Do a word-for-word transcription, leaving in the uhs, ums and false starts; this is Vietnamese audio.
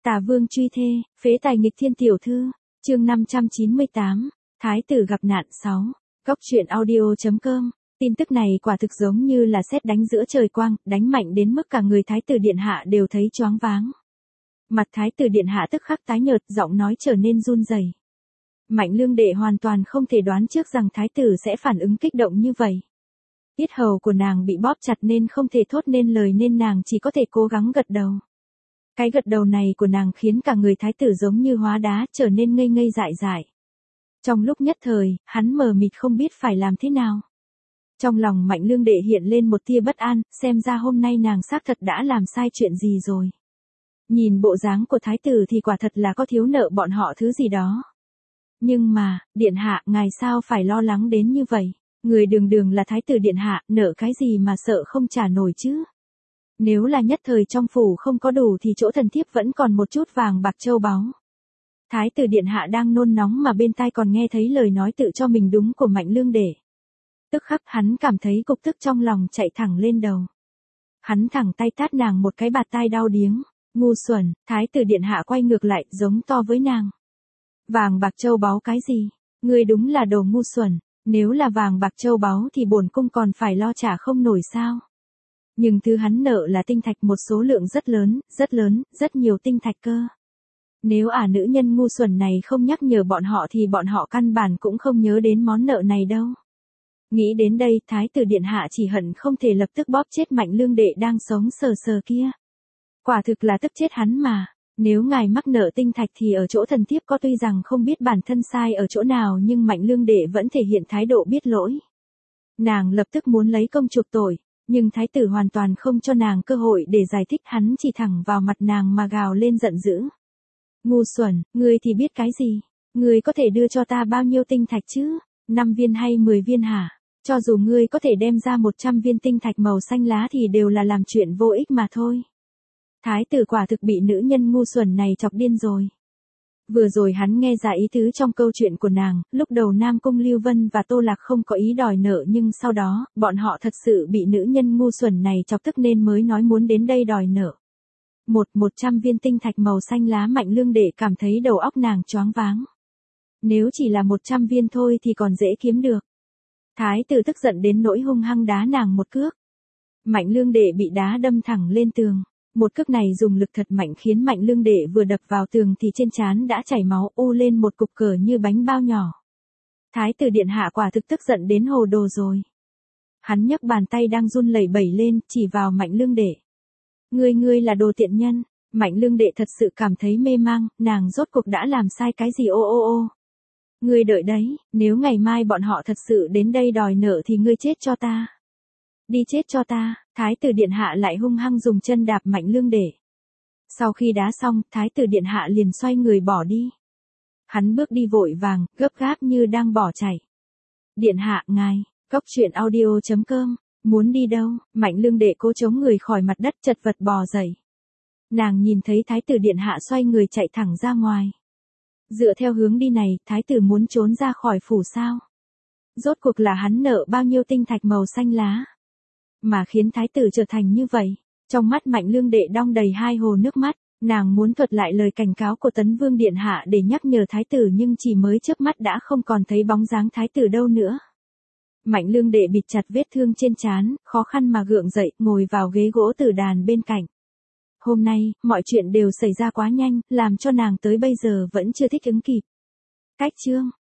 Tả Vương truy thê, phế tài nghịch thiên tiểu thư, chương năm trăm chín mươi tám, Thái tử gặp nạn sáu, Góc truyện audio.com. Tin tức này quả thực giống như là sét đánh giữa trời quang, đánh mạnh đến mức cả người Thái tử điện hạ đều thấy choáng váng. Mặt Thái tử điện hạ tức khắc tái nhợt, giọng nói trở nên run rẩy. Mạnh Lương đệ hoàn toàn không thể đoán trước rằng Thái tử sẽ phản ứng kích động như vậy. Yết hầu của nàng bị bóp chặt nên không thể thốt nên lời nên nàng chỉ có thể cố gắng gật đầu. Cái gật đầu này của nàng khiến cả người Thái tử giống như hóa đá, trở nên ngây ngây dại dại. Trong lúc nhất thời, hắn mờ mịt không biết phải làm thế nào. Trong lòng Mạnh Lương đệ hiện lên một tia bất an, xem ra hôm nay nàng xác thật đã làm sai chuyện gì rồi. Nhìn bộ dáng của Thái tử thì quả thật là có thiếu nợ bọn họ thứ gì đó. Nhưng mà, điện hạ, ngài sao phải lo lắng đến như vậy? Người đường đường là Thái tử điện hạ, nợ cái gì mà sợ không trả nổi chứ? Nếu là nhất thời trong phủ không có đủ thì chỗ thần thiếp vẫn còn một chút vàng bạc châu báu. Thái tử điện hạ đang nôn nóng mà bên tai còn nghe thấy lời nói tự cho mình đúng của Mạnh Lương đệ. Tức khắc hắn cảm thấy cục tức trong lòng chạy thẳng lên đầu. Hắn thẳng tay tát nàng một cái bạt tai đau điếng. Ngu xuẩn, Thái tử điện hạ quay ngược lại, giống to với nàng. Vàng bạc châu báu cái gì? Ngươi đúng là đồ ngu xuẩn, nếu là vàng bạc châu báu thì bổn cung còn phải lo trả không nổi sao? Nhưng thứ hắn nợ là tinh thạch, một số lượng rất lớn, rất lớn, rất nhiều tinh thạch cơ. Nếu ả nữ nhân ngu xuẩn này không nhắc nhở bọn họ thì bọn họ căn bản cũng không nhớ đến món nợ này đâu. Nghĩ đến đây, Thái tử điện hạ chỉ hận không thể lập tức bóp chết Mạnh Lương đệ đang sống sờ sờ kia. Quả thực là tức chết hắn mà. Nếu ngài mắc nợ tinh thạch thì ở chỗ thần thiếp có, tuy rằng không biết bản thân sai ở chỗ nào nhưng Mạnh Lương đệ vẫn thể hiện thái độ biết lỗi. Nàng lập tức muốn lấy công chuộc tội, nhưng thái tử hoàn toàn không cho nàng cơ hội để giải thích, hắn chỉ thẳng vào mặt nàng mà gào lên giận dữ. Ngu xuẩn, ngươi thì biết cái gì? Ngươi có thể đưa cho ta bao nhiêu tinh thạch chứ? Năm viên hay mười viên hả? Cho dù ngươi có thể đem ra một trăm viên tinh thạch màu xanh lá thì đều là làm chuyện vô ích mà thôi. Thái tử quả thực bị nữ nhân ngu xuẩn này chọc điên rồi. Vừa rồi hắn nghe ra ý tứ trong câu chuyện của nàng, lúc đầu Nam Cung Lưu Vân và Tô Lạc không có ý đòi nợ nhưng sau đó, bọn họ thật sự bị nữ nhân ngu xuẩn này chọc tức nên mới nói muốn đến đây đòi nợ. Một, một trăm viên tinh thạch màu xanh lá, Mạnh Lương đệ cảm thấy đầu óc nàng choáng váng. Nếu chỉ là một trăm viên thôi thì còn dễ kiếm được. Thái tử tức giận đến nỗi hung hăng đá nàng một cước. Mạnh Lương đệ bị đá đâm thẳng lên tường. Một cước này dùng lực thật mạnh khiến Mạnh Lương đệ vừa đập vào tường thì trên trán đã chảy máu, u lên một cục cờ như bánh bao nhỏ. Thái tử điện hạ quả thực tức giận đến hồ đồ rồi. Hắn nhấc bàn tay đang run lẩy bẩy lên, chỉ vào Mạnh Lương đệ. Ngươi ngươi là đồ tiện nhân. Mạnh Lương đệ thật sự cảm thấy mê mang, nàng rốt cuộc đã làm sai cái gì? Ô ô ô. Ngươi đợi đấy, nếu ngày mai bọn họ thật sự đến đây đòi nợ thì ngươi chết cho ta. Đi chết cho ta. Thái tử điện hạ lại hung hăng dùng chân đạp Mạnh Lương đệ. Sau khi đá xong, Thái tử điện hạ liền xoay người bỏ đi. Hắn bước đi vội vàng, gấp gáp như đang bỏ chạy. Điện hạ, ngài, Góc truyện audio.com, muốn đi đâu? Mạnh Lương đệ cố chống người khỏi mặt đất, chật vật bò dậy. Nàng nhìn thấy Thái tử điện hạ xoay người chạy thẳng ra ngoài. Dựa theo hướng đi này, Thái tử muốn trốn ra khỏi phủ sao? Rốt cuộc là hắn nợ bao nhiêu tinh thạch màu xanh lá mà khiến thái tử trở thành như vậy? Trong mắt Mạnh Lương đệ đong đầy hai hồ nước mắt, nàng muốn thuật lại lời cảnh cáo của Tấn Vương điện hạ để nhắc nhở thái tử nhưng chỉ mới chớp mắt đã không còn thấy bóng dáng thái tử đâu nữa. Mạnh Lương đệ bịt chặt vết thương trên trán, khó khăn mà gượng dậy, ngồi vào ghế gỗ tử đàn bên cạnh. Hôm nay, mọi chuyện đều xảy ra quá nhanh, làm cho nàng tới bây giờ vẫn chưa thích ứng kịp. Cách chương